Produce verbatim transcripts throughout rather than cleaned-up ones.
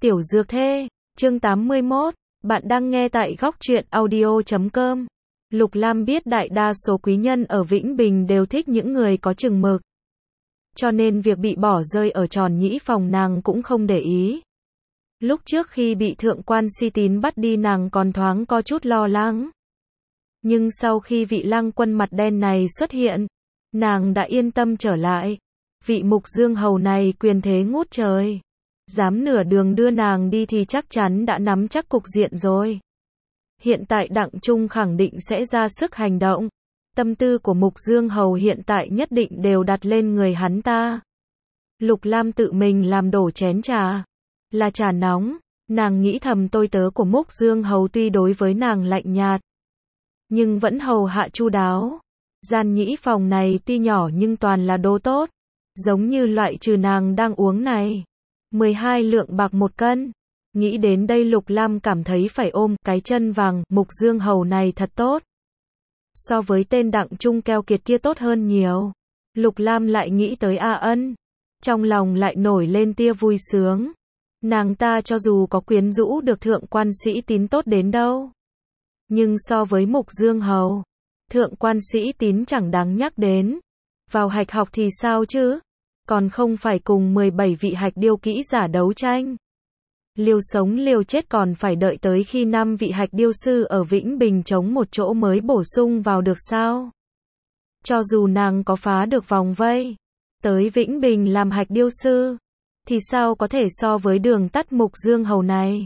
Tiểu Dược Thê, chương tám mươi mốt, bạn đang nghe tại góc truyện audio chấm com. Lục Lam biết đại đa số quý nhân ở Vĩnh Bình đều thích những người có chừng mực. Cho nên việc bị bỏ rơi ở Tròn Nhĩ Phòng nàng cũng không để ý. Lúc trước khi bị thượng quan Si Tín bắt đi nàng còn thoáng có chút lo lắng. Nhưng sau khi vị lang quân mặt đen này xuất hiện, nàng đã yên tâm trở lại. Vị Mục Dương Hầu này quyền thế ngút trời. Dám nửa đường đưa nàng đi thì chắc chắn đã nắm chắc cục diện rồi. Hiện tại Đặng Trung khẳng định sẽ ra sức hành động. Tâm tư của Mục Dương Hầu hiện tại nhất định đều đặt lên người hắn ta. Lục Lam tự mình làm đổ chén trà. Là trà nóng, nàng nghĩ thầm tôi tớ của Mục Dương Hầu tuy đối với nàng lạnh nhạt, nhưng vẫn hầu hạ chu đáo. Gian nhĩ phòng này tuy nhỏ nhưng toàn là đồ tốt. Giống như loại trừ nàng đang uống này. mười hai lượng bạc một cân. Nghĩ đến đây Lục Lam cảm thấy phải ôm cái chân vàng Mục Dương Hầu này thật tốt. So với tên Đặng Trung keo kiệt kia tốt hơn nhiều. Lục Lam lại nghĩ tới A Ân. Trong lòng lại nổi lên tia vui sướng. Nàng ta cho dù có quyến rũ được thượng quan Sĩ Tín tốt đến đâu, nhưng so với Mục Dương Hầu, thượng quan Sĩ Tín chẳng đáng nhắc đến. Vào hạch học thì sao chứ? Còn không phải cùng mười bảy vị hạch điêu kỹ giả đấu tranh. Liều sống liều chết còn phải đợi tới khi năm vị hạch điêu sư ở Vĩnh Bình chống một chỗ mới bổ sung vào được sao? Cho dù nàng có phá được vòng vây, tới Vĩnh Bình làm hạch điêu sư, thì sao có thể so với đường tắt Mục Dương Hầu này?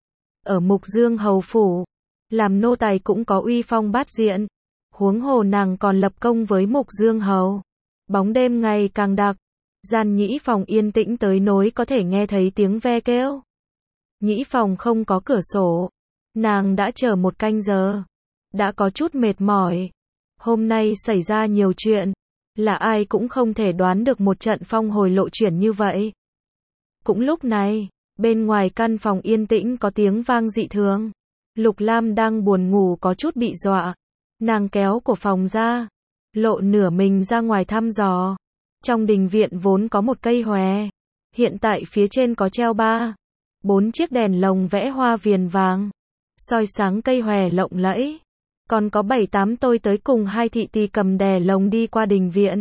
Ở Mục Dương Hầu phủ, làm nô tài cũng có uy phong bát diện. Huống hồ nàng còn lập công với Mục Dương Hầu. Bóng đêm ngày càng đặc. Gian nhĩ phòng yên tĩnh tới nỗi có thể nghe thấy tiếng ve kêu. Nhĩ phòng không có cửa sổ. Nàng đã chờ một canh giờ. Đã có chút mệt mỏi. Hôm nay xảy ra nhiều chuyện. Là ai cũng không thể đoán được một trận phong hồi lộ chuyển như vậy. Cũng lúc này, bên ngoài căn phòng yên tĩnh có tiếng vang dị thường. Lục Lam đang buồn ngủ có chút bị dọa. Nàng kéo của phòng ra. Lộ nửa mình ra ngoài thăm dò. Trong đình viện vốn có một cây hòe. Hiện tại phía trên có treo ba, bốn chiếc đèn lồng vẽ hoa viền vàng. Soi sáng cây hòe lộng lẫy. Còn có bảy tám tôi tới cùng hai thị tỳ cầm đèn lồng đi qua đình viện.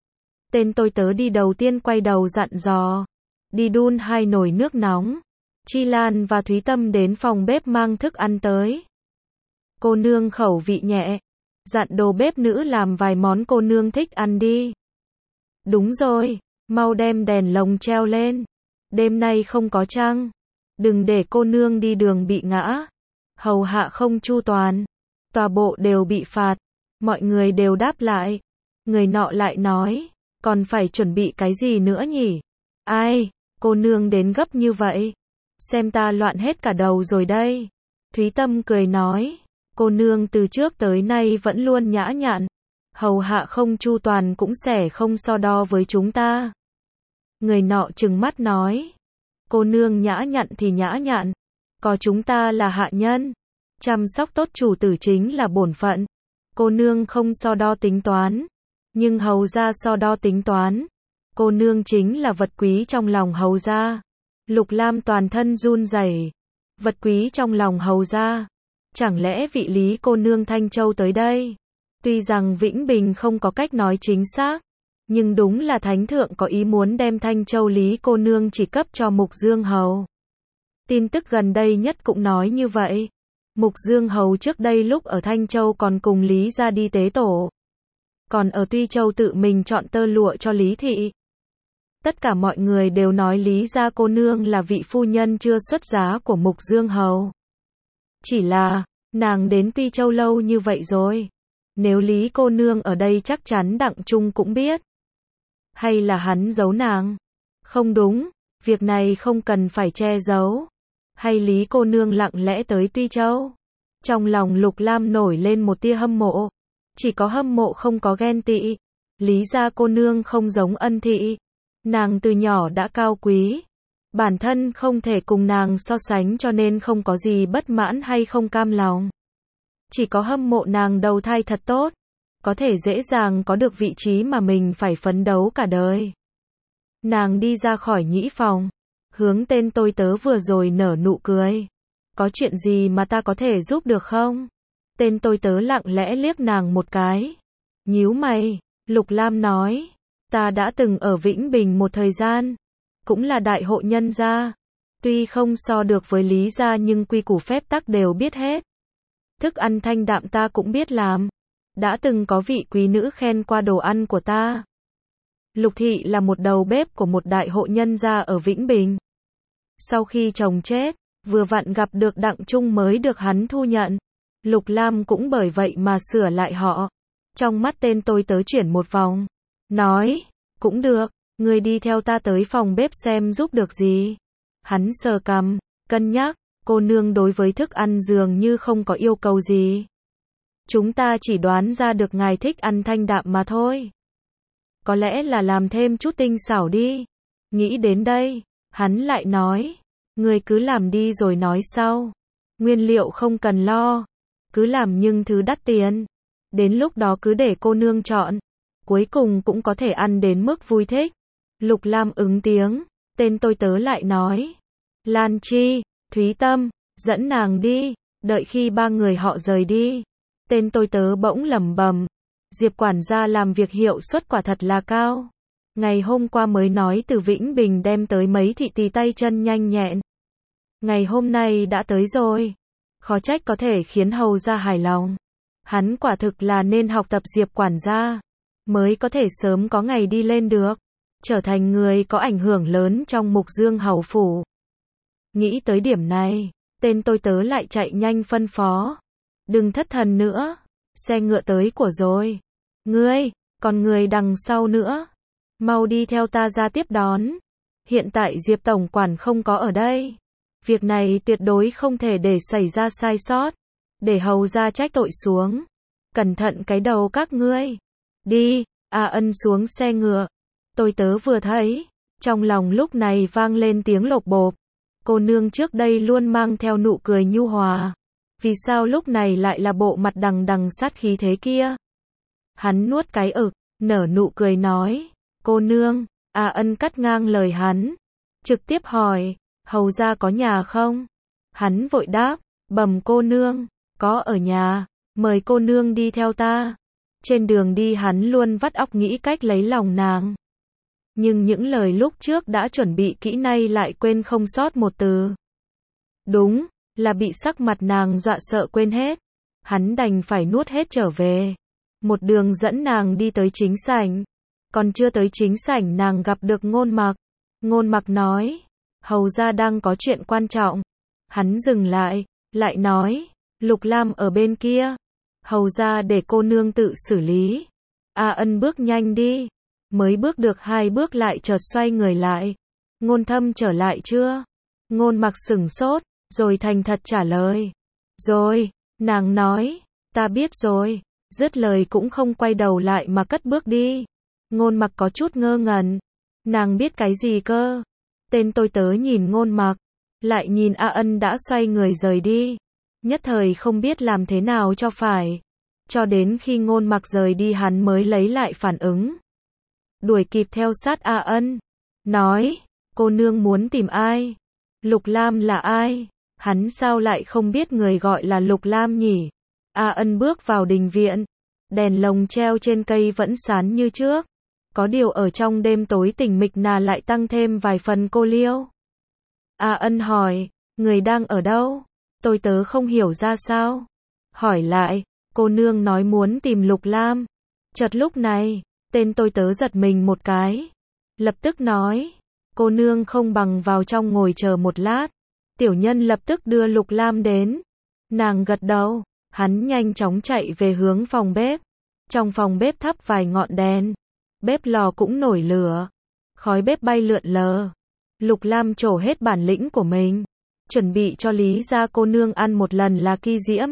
Tên tôi tớ đi đầu tiên quay đầu dặn dò. Đi đun hai nồi nước nóng. Chi Lan và Thúy Tâm đến phòng bếp mang thức ăn tới. Cô nương khẩu vị nhẹ. Dặn đồ bếp nữ làm vài món cô nương thích ăn đi. Đúng rồi, mau đem đèn lồng treo lên. Đêm nay không có trăng. Đừng để cô nương đi đường bị ngã. Hầu hạ không chu toàn. Tòa bộ đều bị phạt. Mọi người đều đáp lại. Người nọ lại nói, còn phải chuẩn bị cái gì nữa nhỉ? Ai, cô nương đến gấp như vậy? Xem ta loạn hết cả đầu rồi đây. Thúy Tâm cười nói, cô nương từ trước tới nay vẫn luôn nhã nhặn. Hầu hạ không chu toàn cũng sẽ không so đo với chúng ta. Người nọ trừng mắt nói, cô nương nhã nhặn thì nhã nhặn, có chúng ta là hạ nhân. Chăm sóc tốt chủ tử chính là bổn phận. Cô nương không so đo tính toán, nhưng hầu gia so đo tính toán. Cô nương chính là vật quý trong lòng hầu gia. Lục Lam toàn thân run rẩy. Vật quý trong lòng hầu gia. Chẳng lẽ vị Lý cô nương Thanh Châu tới đây? Tuy rằng Vĩnh Bình không có cách nói chính xác, nhưng đúng là Thánh Thượng có ý muốn đem Thanh Châu Lý cô nương chỉ cấp cho Mục Dương Hầu. Tin tức gần đây nhất cũng nói như vậy. Mục Dương Hầu trước đây lúc ở Thanh Châu còn cùng Lý ra đi tế tổ. Còn ở Tuy Châu tự mình chọn tơ lụa cho Lý thị. Tất cả mọi người đều nói Lý gia cô nương là vị phu nhân chưa xuất giá của Mục Dương Hầu. Chỉ là, nàng đến Tuy Châu lâu như vậy rồi. Nếu Lý cô nương ở đây chắc chắn Đặng Trung cũng biết. Hay là hắn giấu nàng? Không đúng, việc này không cần phải che giấu. Hay Lý cô nương lặng lẽ tới Tuy Châu? Trong lòng Lục Lam nổi lên một tia hâm mộ. Chỉ có hâm mộ không có ghen tị. Lý gia cô nương không giống Ân thị. Nàng từ nhỏ đã cao quý. Bản thân không thể cùng nàng so sánh cho nên không có gì bất mãn hay không cam lòng. Chỉ có hâm mộ nàng đầu thai thật tốt. Có thể dễ dàng có được vị trí mà mình phải phấn đấu cả đời. Nàng đi ra khỏi nhĩ phòng. hướng tên tôi tớ vừa rồi nở nụ cười. Có chuyện gì mà ta có thể giúp được không? Tên tôi tớ lặng lẽ liếc nàng một cái. Nhíu mày, Lục Lam nói, ta đã từng ở Vĩnh Bình một thời gian, cũng là đại hộ nhân gia. Tuy không so được với Lý gia nhưng quy củ phép tắc đều biết hết. Thức ăn thanh đạm ta cũng biết làm. Đã từng có vị quý nữ khen qua đồ ăn của ta. Lục thị là một đầu bếp của một đại hộ nhân gia ở Vĩnh Bình. Sau khi chồng chết, vừa vặn gặp được Đặng Trung mới được hắn thu nhận. Lục Lam cũng bởi vậy mà sửa lại họ. Trong mắt tên tôi tớ chuyển một vòng. Nói, cũng được, người đi theo ta tới phòng bếp xem giúp được gì. Hắn sờ cằm, cân nhắc, cô nương đối với thức ăn dường như không có yêu cầu gì. Chúng ta chỉ đoán ra được ngài thích ăn thanh đạm mà thôi. Có lẽ là làm thêm chút tinh xảo đi. Nghĩ đến đây, hắn lại nói, người cứ làm đi rồi nói sau. Nguyên liệu không cần lo, cứ làm nhưng thứ đắt tiền. Đến lúc đó cứ để cô nương chọn. Cuối cùng cũng có thể ăn đến mức vui thích. Lục Lam ứng tiếng, tên tôi tớ lại nói, Lan Chi, Thúy Tâm, dẫn nàng đi. Đợi khi ba người họ rời đi, tên tôi tớ bỗng lẩm bẩm, Diệp quản gia làm việc hiệu suất quả thật là cao. Ngày hôm qua mới nói từ Vĩnh Bình đem tới mấy thị tỳ tay chân nhanh nhẹn. Ngày hôm nay đã tới rồi. Khó trách có thể khiến hầu gia hài lòng. Hắn quả thực là nên học tập Diệp quản gia, mới có thể sớm có ngày đi lên được, trở thành người có ảnh hưởng lớn trong Mục Dương hầu phủ. Nghĩ tới điểm này, tên tôi tớ lại chạy nhanh phân phó. Đừng thất thần nữa, xe ngựa tới của rồi. Ngươi, còn người đằng sau nữa. Mau đi theo ta ra tiếp đón. Hiện tại Diệp tổng quản không có ở đây. Việc này tuyệt đối không thể để xảy ra sai sót. Để hầu gia trách tội xuống. Cẩn thận cái đầu các ngươi. Đi, A Ân xuống xe ngựa. Tôi tớ vừa thấy, trong lòng lúc này vang lên tiếng lộp bộp. Cô nương trước đây luôn mang theo nụ cười nhu hòa. Vì sao lúc này lại là bộ mặt đằng đằng sát khí thế kia? Hắn nuốt cái ực, nở nụ cười nói, cô nương. A Ân cắt ngang lời hắn, trực tiếp hỏi, hầu gia có nhà không? Hắn vội đáp, bẩm cô nương, có ở nhà, mời cô nương đi theo ta. Trên đường đi hắn luôn vắt óc nghĩ cách lấy lòng nàng. Nhưng những lời lúc trước đã chuẩn bị kỹ nay lại quên không sót một từ. Đúng, là bị sắc mặt nàng dọa sợ quên hết. Hắn đành phải nuốt hết trở về. Một đường dẫn nàng đi tới chính sảnh. Còn chưa tới chính sảnh nàng gặp được Ngôn Mặc. Ngôn Mặc nói, hầu gia đang có chuyện quan trọng. Hắn dừng lại, lại nói, Lục Lam ở bên kia. Hầu gia để cô nương tự xử lý. A Ân bước nhanh đi. Mới bước được hai bước lại chợt xoay người lại. Ngôn Thâm trở lại chưa? Ngôn Mặc sửng sốt, rồi thành thật trả lời. Rồi, nàng nói, ta biết rồi. Dứt lời cũng không quay đầu lại mà cất bước đi. Ngôn Mặc có chút ngơ ngẩn. Nàng biết cái gì cơ? Tên tôi tớ nhìn Ngôn Mặc, lại nhìn A Ân đã xoay người rời đi. Nhất thời không biết làm thế nào cho phải. Cho đến khi Ngôn Mặc rời đi hắn mới lấy lại phản ứng. Đuổi kịp theo sát A Ân. Nói, cô nương muốn tìm ai? Lục Lam là ai? Hắn sao lại không biết người gọi là Lục Lam nhỉ? A Ân bước vào đình viện. Đèn lồng treo trên cây vẫn sáng như trước. Có điều ở trong đêm tối tĩnh mịch nà lại tăng thêm vài phần cô liêu. A Ân hỏi, người đang ở đâu? Tôi tớ không hiểu ra sao. Hỏi lại, cô nương nói muốn tìm Lục Lam. Chợt lúc này, tên tôi tớ giật mình một cái. Lập tức nói, cô nương không bằng vào trong ngồi chờ một lát. Tiểu nhân lập tức đưa Lục Lam đến. Nàng gật đầu, hắn nhanh chóng chạy về hướng phòng bếp. Trong phòng bếp thắp vài ngọn đèn. Bếp lò cũng nổi lửa. Khói bếp bay lượn lờ. Lục Lam trổ hết bản lĩnh của mình. Chuẩn bị cho Lý gia cô nương ăn một lần là kỳ diễm.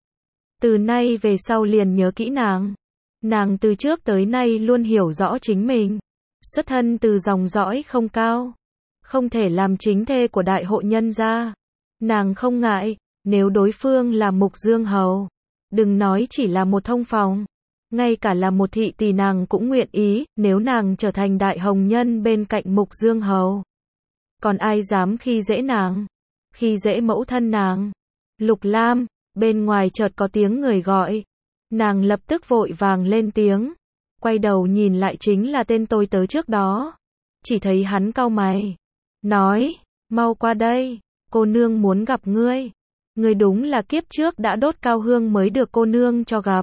Từ nay về sau liền nhớ kỹ nàng. Nàng từ trước tới nay luôn hiểu rõ chính mình. Xuất thân từ dòng dõi không cao. Không thể làm chính thê của đại hộ nhân gia. Nàng không ngại, nếu đối phương là Mục Dương hầu. Đừng nói chỉ là một thông phòng. Ngay cả là một thị tỳ nàng cũng nguyện ý, nếu nàng trở thành đại hồng nhân bên cạnh Mục Dương hầu. còn ai dám khi dễ nàng, khi dễ mẫu thân nàng. Lục Lam, bên ngoài chợt có tiếng người gọi. Nàng lập tức vội vàng lên tiếng, quay đầu nhìn lại chính là tên tôi tớ trước đó. Chỉ thấy hắn cau mày, nói, mau qua đây, cô nương muốn gặp ngươi. Ngươi đúng là kiếp trước đã đốt cao hương mới được cô nương cho gặp.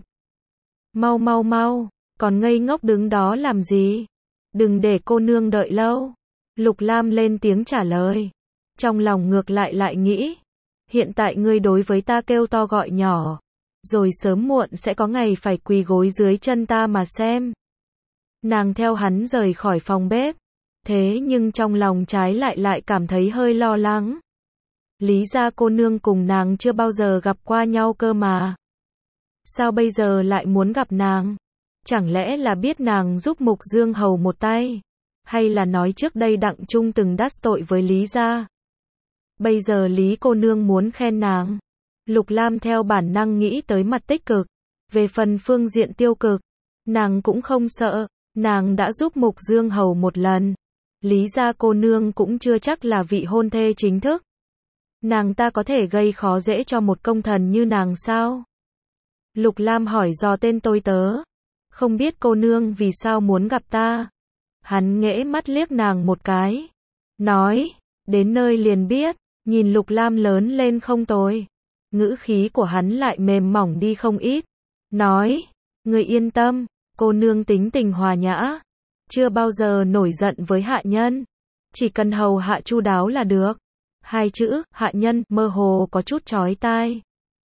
Mau mau mau, còn ngây ngốc đứng đó làm gì? Đừng để cô nương đợi lâu. Lục Lam lên tiếng trả lời. Trong lòng ngược lại lại nghĩ, hiện tại ngươi đối với ta kêu to gọi nhỏ, rồi sớm muộn sẽ có ngày phải quỳ gối dưới chân ta mà xem. Nàng theo hắn rời khỏi phòng bếp, thế nhưng trong lòng trái lại lại cảm thấy hơi lo lắng. Lý gia cô nương cùng nàng chưa bao giờ gặp qua nhau cơ mà. Sao bây giờ lại muốn gặp nàng? Chẳng lẽ là biết nàng giúp Mục Dương Hầu một tay? Hay là nói trước đây Đặng Trung từng đắc tội với Lý gia? Bây giờ Lý cô nương muốn khen nàng. Lục Lam theo bản năng nghĩ tới mặt tích cực. Về phần phương diện tiêu cực, nàng cũng không sợ. Nàng đã giúp Mục Dương Hầu một lần. Lý gia cô nương cũng chưa chắc là vị hôn thê chính thức. Nàng ta có thể gây khó dễ cho một công thần như nàng sao? Lục Lam hỏi dò tên tôi tớ. Không biết cô nương vì sao muốn gặp ta? Hắn nghễ mắt liếc nàng một cái. Nói, đến nơi liền biết. Nhìn Lục Lam lớn lên không tồi. Ngữ khí của hắn lại mềm mỏng đi không ít. Nói, người yên tâm, cô nương tính tình hòa nhã. Chưa bao giờ nổi giận với hạ nhân. Chỉ cần hầu hạ chu đáo là được. Hai chữ, hạ nhân, mơ hồ có chút chói tai.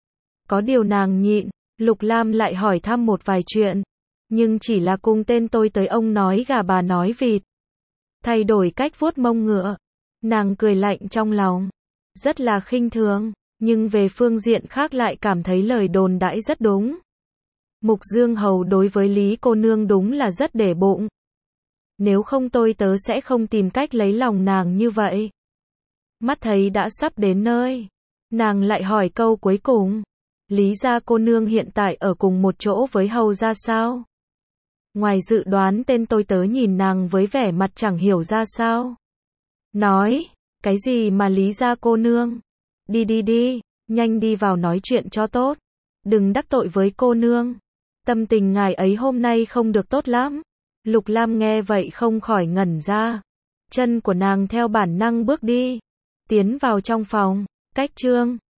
Có điều nàng nhịn, Lục Lam lại hỏi thăm một vài chuyện. Nhưng chỉ là cùng tên tôi tới ông nói gà bà nói vịt. Thay đổi cách vuốt mông ngựa. Nàng cười lạnh trong lòng. Rất là khinh thường, nhưng về phương diện khác lại cảm thấy lời đồn đãi rất đúng. Mục Dương Hầu đối với Lý cô nương đúng là rất để bụng. Nếu không tôi tớ sẽ không tìm cách lấy lòng nàng như vậy. Mắt thấy đã sắp đến nơi, nàng lại hỏi câu cuối cùng. Lý gia cô nương hiện tại ở cùng một chỗ với hầu gia sao? Ngoài dự đoán tên tôi tớ nhìn nàng với vẻ mặt chẳng hiểu ra sao. Nói, cái gì mà Lý gia cô nương? Đi đi đi, nhanh đi vào nói chuyện cho tốt. Đừng đắc tội với cô nương. Tâm tình ngài ấy hôm nay không được tốt lắm. Lục Lam nghe vậy không khỏi ngẩn ra. Chân của nàng theo bản năng bước đi. Tiến vào trong phòng. Cách chương